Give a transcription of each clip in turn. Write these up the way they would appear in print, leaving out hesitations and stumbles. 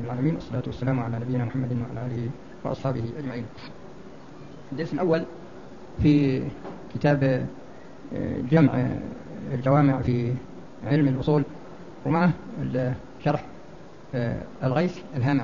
العالمين، والصلاة والسلام على نبينا محمد وعلى آله وأصحابه أجمعين. الدرس الأول في كتاب جمع الجوامع في علم الأصول، ومعه شرح الغيث الهامع.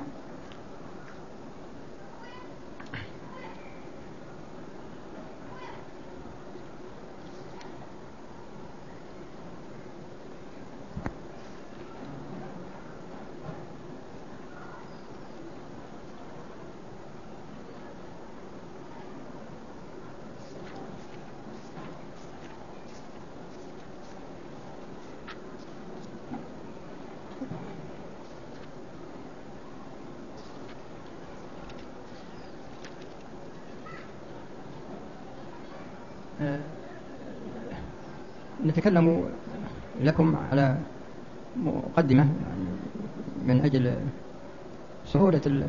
نتكلم لكم على مقدمة من أجل سهولة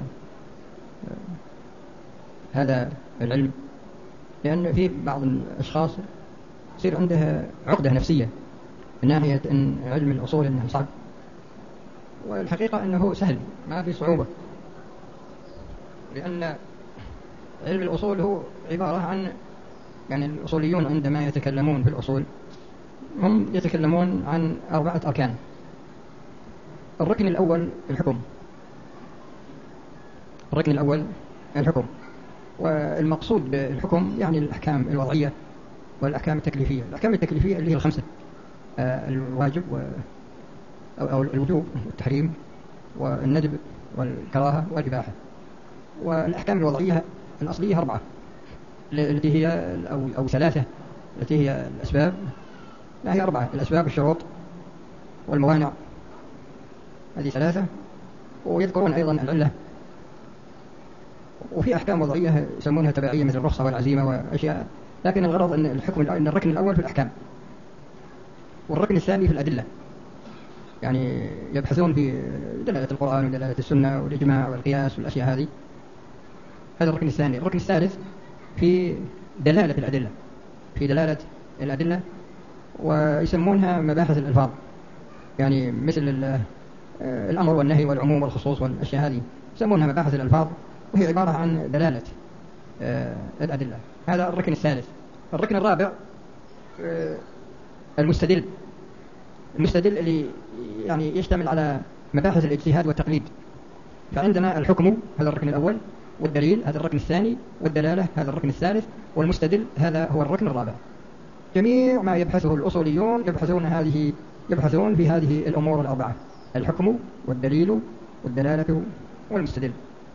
هذا العلم، لأن في بعض الأشخاص يصير عنده عقدة نفسية من ناحية أن علم الأصول أنه صعب، والحقيقة أنه سهل، ما في صعوبة، لأن علم الأصول هو عبارة عن، يعني الأصوليون عندما يتكلمون في الأصول هم يتكلمون عن 4 أركان. الركن الأول الحكم، الركن الأول الحكم، والمقصود بالحكم يعني الأحكام الوضعية والأحكام التكليفية. الأحكام التكليفية اللي هي 5: الواجب أو الوجوب والتحريم والندب والكراهة والإباحة. والأحكام الوضعية الأصلية 4 التي هي أو 3 التي هي الأسباب. لا، هي 4: الأسباب والشروط والموانع، هذه 3. ويذكرون أيضا العلة. وفي أحكام وضعية يسمونها تبعية مثل الرخصة والعزيمة وأشياء، لكن الغرض أن الركن الأول في الأحكام، والركن الثاني في الأدلة، يعني يبحثون في دلالة القرآن ودلالة السنة والإجماع والقياس والأشياء هذه. هذا الركن الثاني. الركن الثالث في دلالة الأدلة، في دلالة الأدلة، ويسمونها مباحث الألفاظ، يعني مثل الأمر والنهي والعموم والخصوص والأشياء هذه يسمونها مباحث الألفاظ، وهي عبارة عن دلالة الأدلة. هذا الركن الثالث. الركن الرابع المستدل. المستدل اللي يعني يشتمل على مباحث الاجتهاد والتقليد. فعندنا الحكم، هذا الركن الأول، والدليل هذا الركن الثاني، والدلالة هذا الركن الثالث، والمستدل هذا هو الركن الرابع. جميع ما يبحثه الأصوليون يبحثون في هذه الأمور ال4: الحكم والدليل والدلالة والمستدل.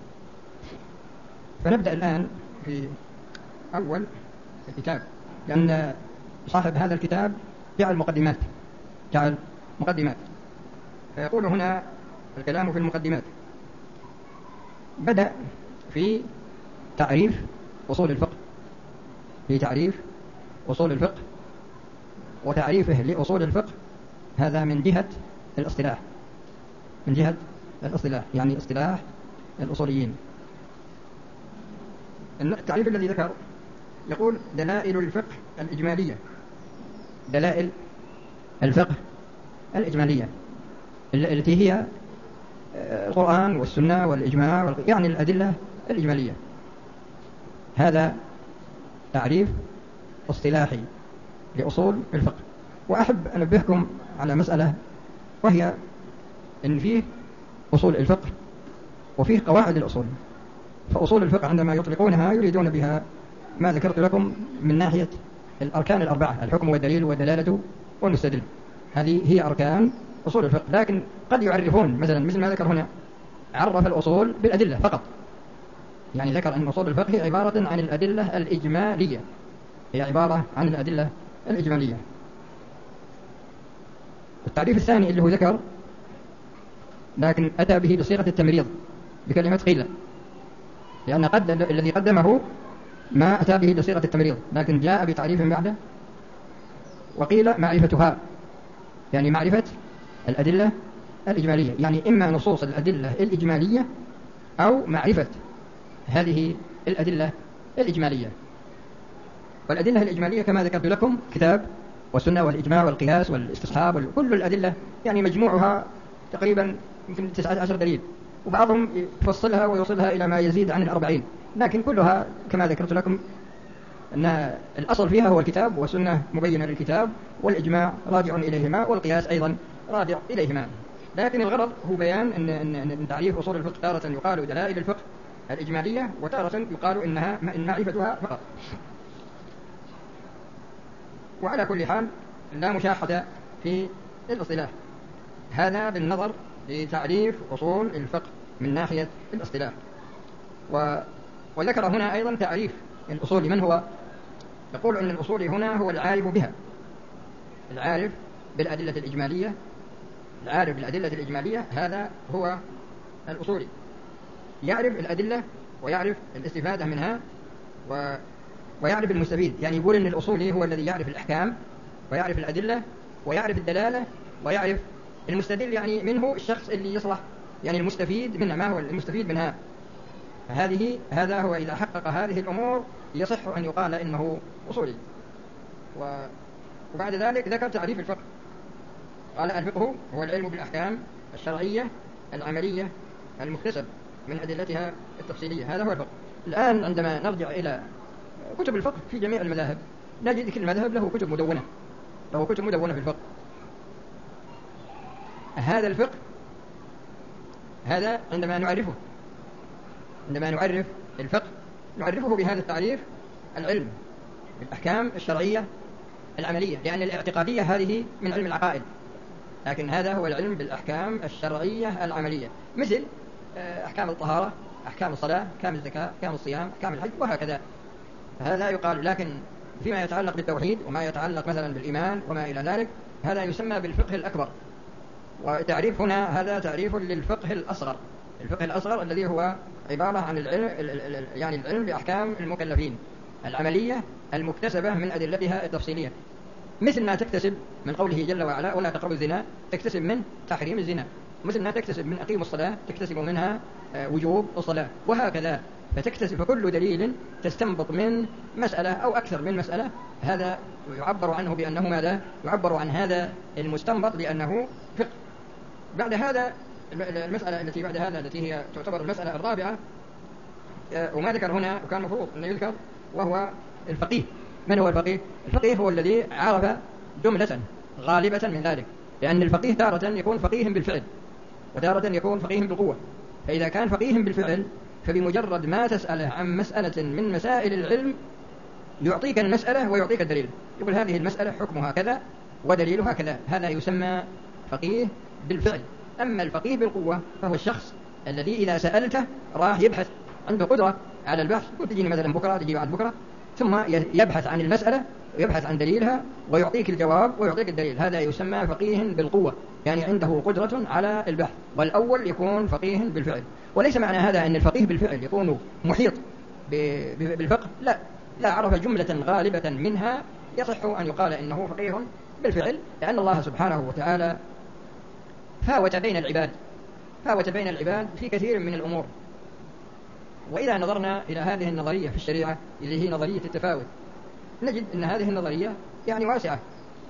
فنبدأ الآن في أول الكتاب، لأن صاحب هذا الكتاب جعل مقدمات، فيقول هنا الكلام في المقدمات. بدأ في تعريف أصول الفقه، وتعريفه لأصول الفقه هذا من جهة الاصطلاح، يعني اصطلاح الأصوليين. التعريف الذي ذكر يقول: دلائل الفقه الإجمالية. دلائل الفقه الإجمالية التي هي القرآن والسنة والإجماع، يعني الأدلة الإجمالية. هذا تعريف اصطلاحي لأصول الفقه. وأحب أنبهكم على مسألة، وهي أن فيه أصول الفقه وفيه قواعد الأصول. فأصول الفقه عندما يطلقونها يريدون بها ما ذكرت لكم من ناحية الأركان ال4: الحكم والدليل والدلالة والمستدل. هذه هي أركان أصول الفقه. لكن قد يعرفون مثل ما ذكر هنا، عرف الأصول بالأدلة فقط، يعني ذكر أن أصول الفقه هي عبارة عن الأدلة الإجمالية، التعريف الثاني اللي هو ذكر، لكن أتى به بصيغة التمريض بكلمة قيل، لأن الذي قدمه ما أتى به بصيغة التمريض، لكن جاء بتعريف بعده. وقيل معرفتها، يعني معرفة الأدلة الإجمالية، يعني إما نصوص الأدلة الإجمالية أو معرفة هذه الأدلة الإجمالية. والأدلة الإجمالية كما ذكرت لكم: كتاب والسنة والإجماع والقياس والاستصحاب، كل الأدلة، يعني مجموعها تقريبا يمكن 19 دليل وبعضهم يفصلها ويوصلها إلى ما يزيد عن 40، لكن كلها كما ذكرت لكم أن الأصل فيها هو الكتاب والسنة مبينة للكتاب، والإجماع راجع إليهما، والقياس أيضا راجع إليهما. لكن الغرض هو بيان أن تعريف أصول الفقه تارة يقال دلائل الفقه الإجمالية، وتارة يقال إنها معرفتها فقط. وعلى كل حال لا مشاحة في الاصطلاح، هذا بالنظر لتعريف أصول الفقه من ناحية الاصطلاح. وذكر هنا أيضا تعريف الأصول من هو. يقول أن الأصول هنا هو العارف بها، العارف بالأدلة الإجمالية، العارف بالأدلة الإجمالية هذا هو الأصولي، يعرف الأدلة ويعرف الاستفادة منها ويعرف المستفيد. يعني يقول أن الأصولي هو الذي يعرف الأحكام ويعرف الأدلة ويعرف الدلالة ويعرف المستدل، يعني منه الشخص اللي يصلح، يعني المستفيد منها، ما هو المستفيد منها. هذا هو إذا حقق هذه الأمور يصح أن يقال إنه أصولي. وبعد ذلك ذكر تعريف الفقه، قال الفقه هو العلم بالأحكام الشرعية العملية المكتسب من أدلتها التفصيلية، هذا هو الفقه. الآن عندما نرجع إلى كتب الفقه في جميع المذاهب نجد كل مذهب له كتب مدونة، له كتب مدونة في الفقه. هذا الفقه هذا عندما نعرف الفقه نعرفه بهذا التعريف: العلم بالأحكام الشرعية العملية، لأن الاعتقادية هذه من علم العقائد، لكن هذا هو العلم بالأحكام الشرعية العملية، مثل أحكام الطهارة، أحكام الصلاة، أحكام الزكاة، أحكام الصيام، أحكام الحج، وهكذا. هذا يقال. لكن فيما يتعلق بالتوحيد وما يتعلق مثلا بالإيمان وما إلى ذلك هذا يسمى بالفقه الأكبر. وتعريف هنا هذا تعريف للفقه الأصغر، الفقه الأصغر الذي هو عبارة عن العلم بأحكام المكلفين العملية المكتسبة من أدلتها التفصيلية، مثل ما تكتسب من قوله جل وعلا: ولا تقربوا الزنا، تكتسب من تحريم الزنا، مثل ما تكتسب من أقيموا الصلاة تكتسب منها وجوب الصلاة، وهكذا. فتكتسب كل دليل تستنبط من مسألة أو أكثر من مسألة، هذا يعبر عنه بأنه ماذا؟ يعبر عن هذا المستنبط بأنه فقه. بعد هذا المسألة التي بعد هذا التي هي تعتبر المسألة الرابعة، وما ذكر هنا وكان مفروض أن يذكر، وهو الفقيه. من هو الفقيه؟ الفقيه هو الذي عرف جملة غالبة من ذلك، لأن الفقيه تارة يكون فقيه بالفعل وتارة يكون فقيه بالقوة. فإذا كان فقيه بالفعل فبمجرد ما تسأله عن مسألة من مسائل العلم يعطيك المسألة ويعطيك الدليل، يقول هذه المسألة حكمها كذا ودليلها كذا، هذا يسمى فقيه بالفعل. أما الفقيه بالقوة فهو الشخص الذي إذا سألته راح يبحث، عنده قدرة على البحث، وتجيني مثلا بكرة، تجي بعد بكرة، ثم يبحث عن المسألة ويبحث عن دليلها ويعطيك الجواب ويعطيك الدليل، هذا يسمى فقيه بالقوة، يعني عنده قدرة على البحث. والأول يكون فقيه بالفعل. وليس معنى هذا أن الفقيه بالفعل يكون محيط بالفقه، لا عرف جملة غالبة منها يصح أن يقال إنه فقيه بالفعل، لأن الله سبحانه وتعالى فاوت بين العباد في كثير من الأمور. وإذا نظرنا إلى هذه النظرية في الشريعة اللي هي نظرية التفاوت نجد أن هذه النظرية يعني واسعة.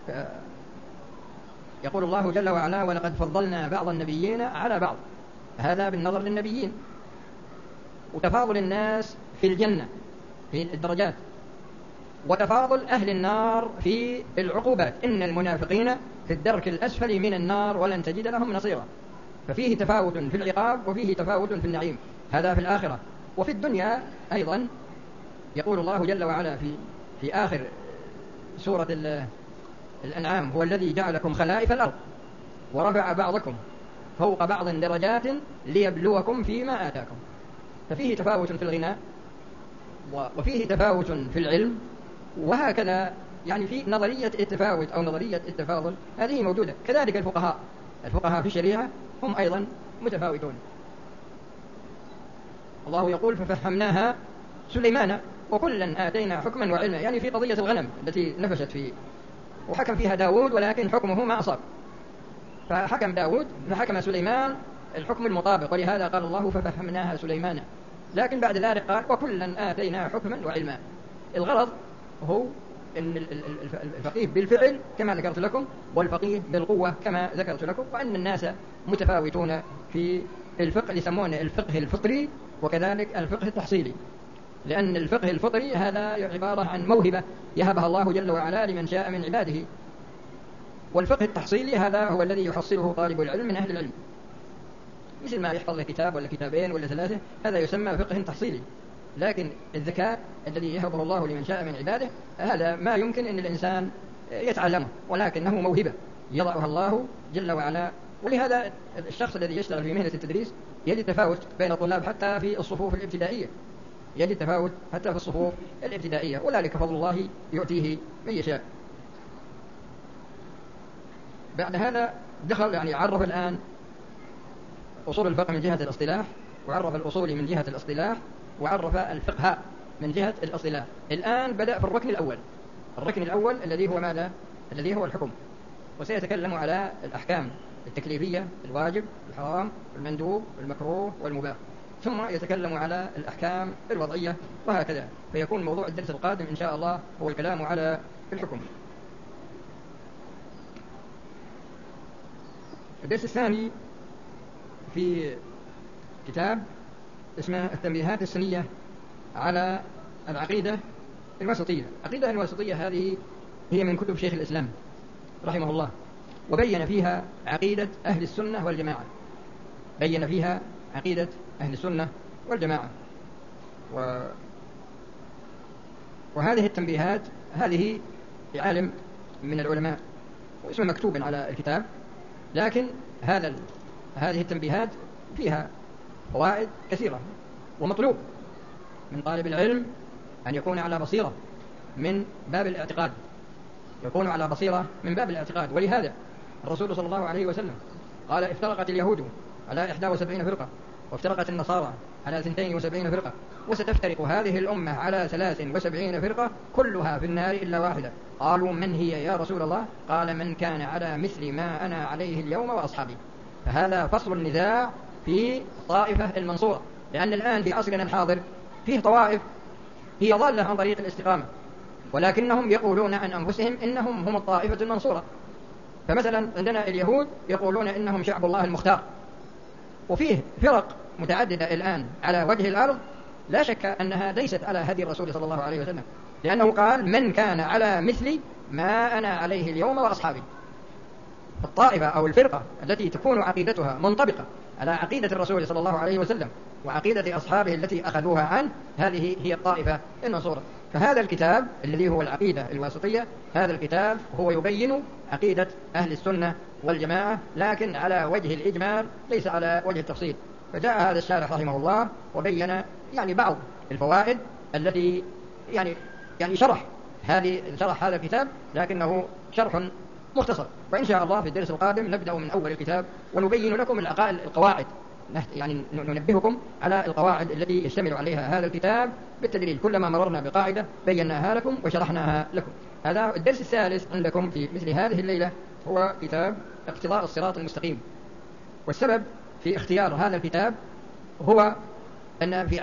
يقول الله جل وعلا: ولقد فضلنا بعض النبيين على بعض، هذا بالنظر للنبيين. وتفاضل الناس في الجنة في الدرجات، وتفاضل أهل النار في العقوبات، إن المنافقين في الدرك الأسفل من النار ولن تجد لهم نصيرا. ففيه تفاوت في العقاب وفيه تفاوت في النعيم، هذا في الآخرة. وفي الدنيا أيضا يقول الله جل وعلا في آخر سورة الأنعام: هو الذي جعلكم خلائف الأرض ورفع بعضكم فوق بعض درجات ليبلوكم فيما آتاكم. ففيه تفاوت في الغنى وفيه تفاوت في العلم، وهكذا يعني في نظرية التفاوت أو نظرية التفاضل هذه موجودة. كذلك الفقهاء في الشريعة هم أيضا متفاوتون. الله يقول: ففهمناها سليمان وكلا آتينا حكما وعلما، يعني في قضية الغنم التي نفشت فيه وحكم فيها داود، ولكن حكمه ما أصاب، فحكم داود فحكم سليمان الحكم المطابق، ولهذا قال الله: ففهمناها سليمان. لكن بعد ذلك قال: وكلا آتينا حكما وعلما. الغرض هو أن الفقيه بالفعل كما ذكرت لكم، والفقيه بالقوة كما ذكرت لكم، وأن الناس متفاوتون في الفقه يسمونه الفقه الفطري وكذلك الفقه التحصيلي، لأن الفقه الفطري هذا عبارة عن موهبة يهبها الله جل وعلا لمن شاء من عباده، والفقه التحصيلي هذا هو الذي يحصله طالب العلم من أهل العلم، مثل ما يحفظ له كتاب ولا كتابين ولا ثلاثة، هذا يسمى فقه تحصيلي. لكن الذكاء الذي يهبه الله لمن شاء من عباده هذا ما يمكن أن الإنسان يتعلمه، ولكنه موهبة يضعها الله جل وعلا. ولهذا الشخص الذي يشتغل في مهنة التدريس يجد تفاوت بين الطلاب حتى في الصفوف الابتدائية، يجد تفاوت حتى في الصفوف الابتدائية، وذلك فضل الله يؤتيه من يشاء. بعد هذا دخل عرف الآن أصول الفقه من جهة الاصطلاح، وعرف الأصول من جهة الاصطلاح، وعرف الفقه من جهة الاصطلاح. الآن بدأ في الركن الأول، الركن الأول الذي هو ماذا؟ الذي هو الحكم، وسيتكلم على الأحكام التكليفية، الواجب، الحرام، المندوب، المكروه والمباح، ثم يتكلم على الأحكام الوضعية، وهكذا. فيكون موضوع الدرس القادم إن شاء الله هو الكلام على الحكم. الدرس الثاني في كتاب اسمه التنبيهات السنية على العقيدة الوسطية. العقيدة الوسطية هذه هي من كتب شيخ الإسلام رحمه الله، وبين فيها عقيدة أهل السنة والجماعة، بين فيها عقيدة أهل السنة والجماعة. وهذه التنبيهات هذه لعالم من العلماء واسمه مكتوب على الكتاب، لكن هذه التنبيهات فيها فوائد كثيرة، ومطلوب من طالب العلم أن يكون على بصيرة من باب الاعتقاد، يكون على بصيرة من باب الاعتقاد. ولهذا الرسول صلى الله عليه وسلم قال: افترقت اليهود على 71 فرقة، وافترقت النصارى على 72 فرقة، وستفترق هذه الأمة على 73 فرقة كلها في النار إلا واحدة. قالوا: من هي يا رسول الله؟ قال: من كان على مثل ما أنا عليه اليوم وأصحابي. فهذا فصل النزاع في الطائفة المنصورة، لأن الآن في عصرنا الحاضر فيه طوائف هي ضالة عن طريق الاستقامة، ولكنهم يقولون عن أنفسهم إنهم هم الطائفة المنصورة. فمثلا عندنا اليهود يقولون إنهم شعب الله المختار، وفيه فرق متعددة الآن على وجه الأرض لا شك أنها ليست على هدي الرسول صلى الله عليه وسلم، لأنه قال: من كان على مثل ما أنا عليه اليوم وأصحابي. الطائفة أو الفرقة التي تكون عقيدتها منطبقة على عقيدة الرسول صلى الله عليه وسلم وعقيدة أصحابه التي أخذوها عنه، هذه هي الطائفة المنصورة. فهذا الكتاب الذي هو العقيدة الواسطية، هذا الكتاب هو يبين عقيدة أهل السنة والجماعة، لكن على وجه الإجمال ليس على وجه التفصيل. فجاء هذا الشارح رحمه الله وبين بعض الفوائد التي شرح هذا الكتاب، لكنه شرح مختصر. وإن شاء الله في الدرس القادم نبدأ من أول الكتاب ونبين لكم القواعد، ننبهكم على القواعد التي يشتمل عليها هذا الكتاب بالتدريج. كلما مررنا بقاعدة بيناها لكم وشرحناها لكم. هذا الدرس الثالث عندكم في مثل هذه الليلة هو كتاب اقتضاء الصراط المستقيم. والسبب في اختيار هذا الكتاب هو أن في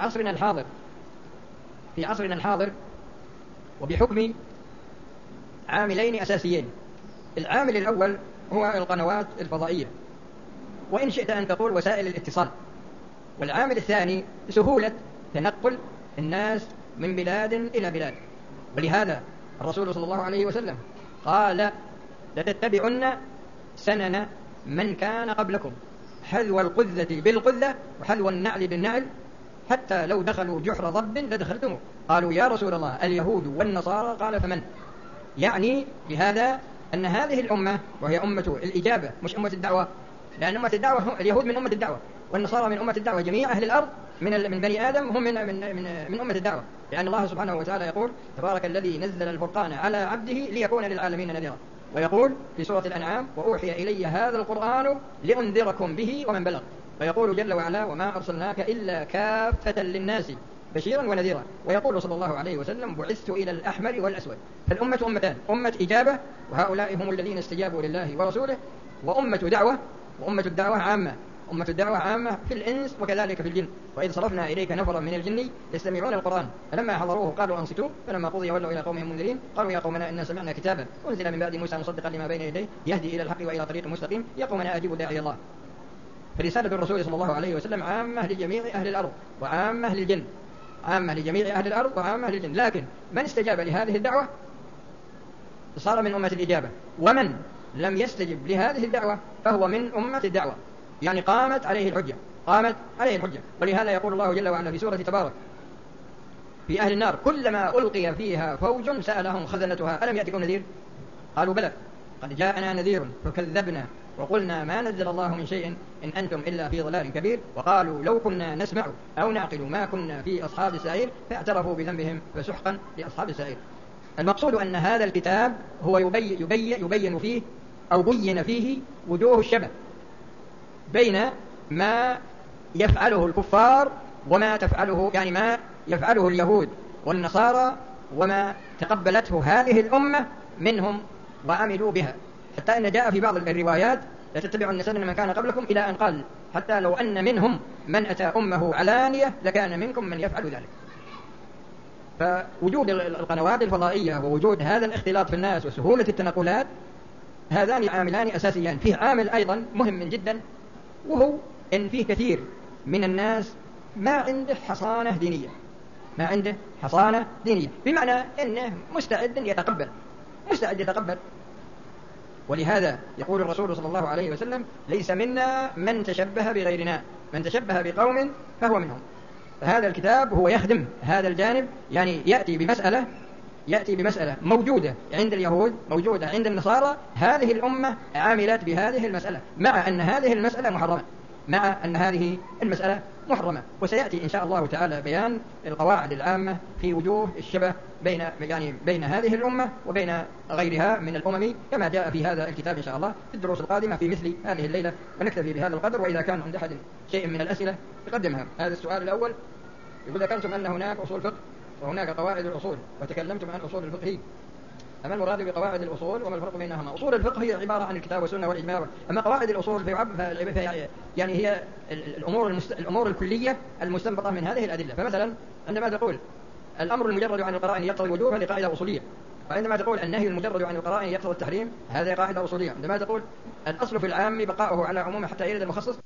عصرنا الحاضر وبحكم عاملين أساسيين. العامل الأول هو القنوات الفضائية، وإن شئت أن تقول وسائل الاتصال. والعامل الثاني سهولة تنقل الناس من بلاد إلى بلاد. ولهذا الرسول صلى الله عليه وسلم قال: لتتبعن سنن من كان قبلكم حذو القذة بالقذة وحذو النعل بالنعل، حتى لو دخلوا جحر ضب لدخلتموه. قالوا: يا رسول الله اليهود والنصارى؟ قال: فمن؟ يعني بهذا أن هذه الأمة وهي أمة الإجابة مش أمة الدعوة، لأن أمة الدعوة اليهود من أمة الدعوة، والنصارى من أمة الدعوة. جميع أهل الأرض من بني آدم هم من أمة الدعوة، لأن الله سبحانه وتعالى يقول: تبارك الذي نزل الفرقان على عبده ليكون للعالمين نذيرا. ويقول في سورة الأنعام: وأوحي إلي هذا القرآن لأنذركم به ومن بلغ. ويقول جل وعلا: وما أرسلناك إلا كافة للناس بشيرا ونذيرا. ويقول صلى الله عليه وسلم: بعثت إلى الأحمر والأسود. فالأمة أمتان: أمة إجابة وهؤلاء هم الذين استجابوا لله ورسوله، وأمة دعوة، وأمة الدعوة عامة. أمة الدعوة عامة في الإنس وكذلك في الجن. وإذ صرفنا إليك نفرا من الجن يستمعون القرآن فلما حضروه قالوا أنصتوا فلما قضي ولوا إلى قومهم منذرين قالوا: يا قومنا إنا سمعنا كتابا أنزل من بعد موسى مصدقا لما بين يديه يهدي إلى الحق وإلى طريق مستقيم. يا قومنا أجيبوا داعي الله. فرسالة الرسول صلى الله عليه وسلم عامة لجميع أهل الأرض وعامة للجن، عامة لجميع أهل الأرض وعامة للجن، لكن من استجاب لهذه الدعوة صار من أمة الإجابة، ومن لم يستجب لهذه الدعوة فهو من أمة الدعوة، يعني قامت عليه الحجة، قامت عليه الحجة. ولهذا يقول الله جل وعلا في سورة تبارك في أهل النار: كلما ألقي فيها فوج سألهم خزنتها ألم يأتكم نذير؟ قالوا بلى قد جاءنا نذير فكذبنا وقلنا ما نزل الله من شيء إن أنتم إلا في ضلال كبير، وقالوا لو كنا نسمع أو نعقل ما كنا في أصحاب السعير، فاعترفوا بذنبهم فسحقا لأصحاب السعير. المقصود أن هذا الكتاب هو يبين فيه أو بين فيه وجوه الشبه بين ما يفعله الكفار وما تفعله، يعني ما يفعله اليهود والنصارى وما تقبلته هذه الأمة منهم وعملوا بها، حتى أن جاء في بعض الروايات: لتتبعن سنن من كان قبلكم، إلى أن قال: حتى لو أن منهم من أتى أمه علانية لكان منكم من يفعل ذلك. فوجود القنوات الفضائية ووجود هذا الاختلاط في الناس وسهولة التنقلات هذان عاملان أساسيان. فيه عامل أيضا مهم جدا، وهو إن فيه كثير من الناس ما عنده حصانة دينية، ما عنده حصانة دينية، بمعنى أنه مستعد يتقبل. ولهذا يقول الرسول صلى الله عليه وسلم: ليس منا من تشبه بغيرنا، من تشبه بقوم فهو منهم. فهذا الكتاب هو يخدم هذا الجانب، يعني يأتي بمسألة موجودة عند اليهود، موجودة عند النصارى، هذه الأمة عاملت بهذه المسألة، مع أن هذه المسألة محرمة. وسيأتي إن شاء الله تعالى بيان القواعد العامة في وجوه الشبه بين هذه الأمة وبين غيرها من الأمم، كما جاء في هذا الكتاب إن شاء الله في الدروس القادمة في مثل هذه الليلة. ونكتفي بهذا القدر، وإذا كان عند أحد شيء من الأسئلة يقدمها. هذا السؤال الأول يقول: ذكرتم أن هناك أصول فقه وهناك قواعد الأصول، وتكلمتم عن أصول الفقه، أما المراد بقواعد الأصول وما الفرق بينهما؟ أصول الفقه هي عبارة عن الكتاب والسنة والإجماع، أما قواعد الأصول يعني هي الأمور الكلية المستنبطة من هذه الأدلة. فمثلا عندما تقول الأمر المجرد عن القرائن يقتضي الوجوب، هذه قاعدة أصولية. وعندما تقول النهي المجرد عن القرائن يقتضي التحريم، هذه قاعدة أصولية. عندما تقول الأصل في العام بقاؤه على عمومه حتى يرد المخصص،